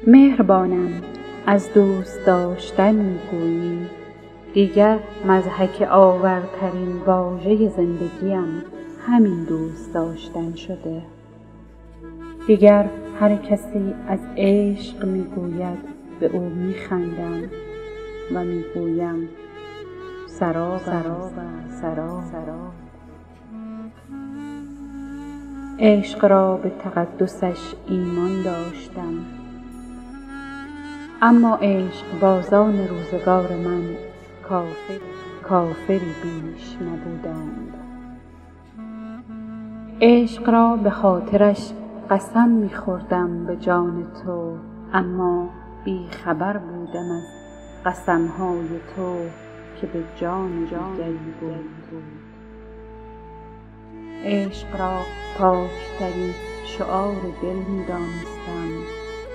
مهربانم از دوست داشتن میگویی، دیگر مضحک آورترین واژه زندگیم همین دوست داشتن شده. دیگر هر کسی از عشق میگوید به او میخندم و میگویم سراب سراب. عشق را به تقدسش ایمان داشتم، اما عشق بازان روزگار من کافری بیش نبودند. عشق را به خاطرش قسم می‌خوردم به جان تو، اما بی خبر بودم از قسم‌های تو که به جان دیگری بود. عشق را پاکترین شعار دل می‌دانستم،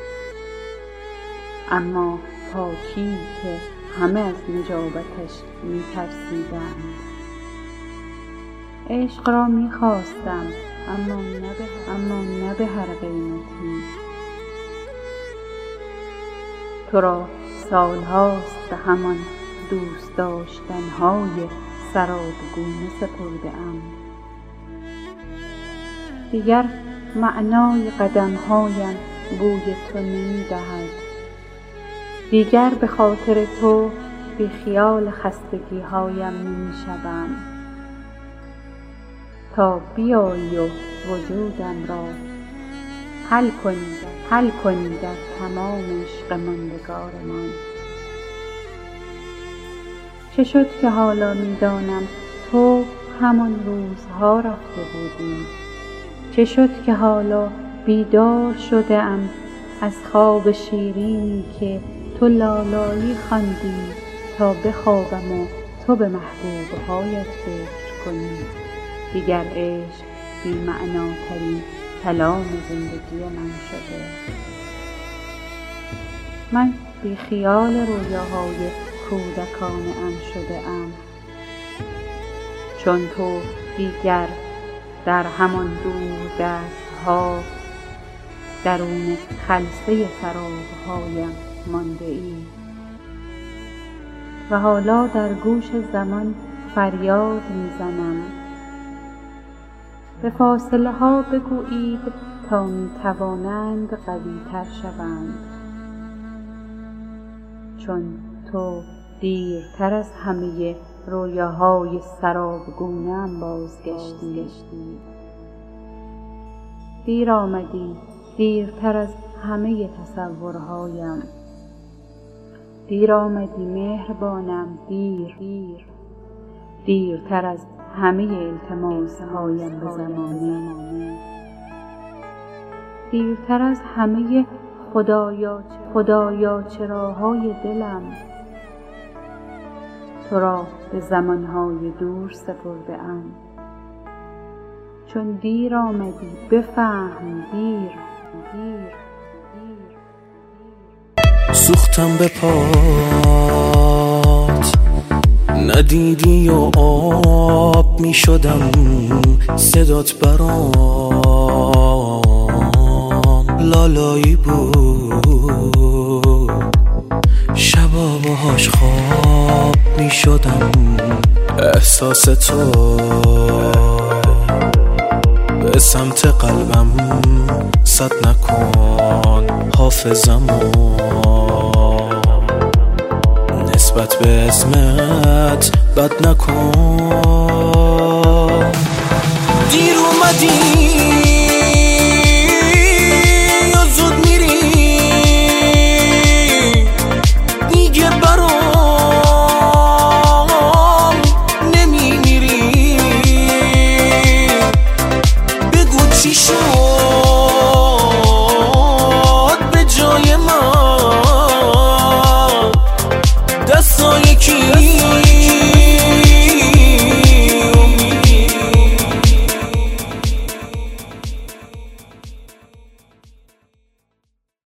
اما پاکی که همه از نجابتش می‌ترسیدند. عشق را می‌خواستم اما نه به هر قیمتی. تو را سالهاست به همان دوست داشتن‌های سرابگونه سپرده‌ام. دیگر معنای قدم‌هایم بوی تو نمی‌دهد. دیگر به خاطر تو بی خیال خستگی‌هایم نمی‌شوم. تا بیایی و وجودم را حل کنی در تمام عشق ماندگارمان. چه شد که حالا می‌دانم تو همان روزها رفته بودی؟ چه شد که حالا بیدار شده‌ام از خواب شیرینی که تو لالایی خواندی تا بخوابم و تو به محبوب‌هایت فکر کنی؟ دیگر عشق بی معناترین کلام زندگی من شده. من بی خیال رویاهای کودکانه ام شده ام، چون تو دیگر در همان دور دستها درون خلسه سرابهایم مانده ای و حالا در گوش زمان فریاد میزنم. به فاصله ها بگویید تا میتوانند قوی تر شوند، چون تو دیرتر از همه رویاهای سرابگونه‌ام بازگشتی. دیر آمدی، دیرتر از همه تصورهایم. دیر آمدی مهربانم، دیرتر از همه التماسهایم به زمانه، دیرتر از همه خدایا چراهای دلم. تو را به زمانهای دور سپرده ام، چون دیر آمدی بفهم. دیر سوختم به پات، ندیدی و آب می شدم صدات برام لالایی بود. شبا باهاش خواب می شدم احساس تو به سمت قلبم صد نکن حافظمو نسبت به اسمت بد نکن. دیر اومدی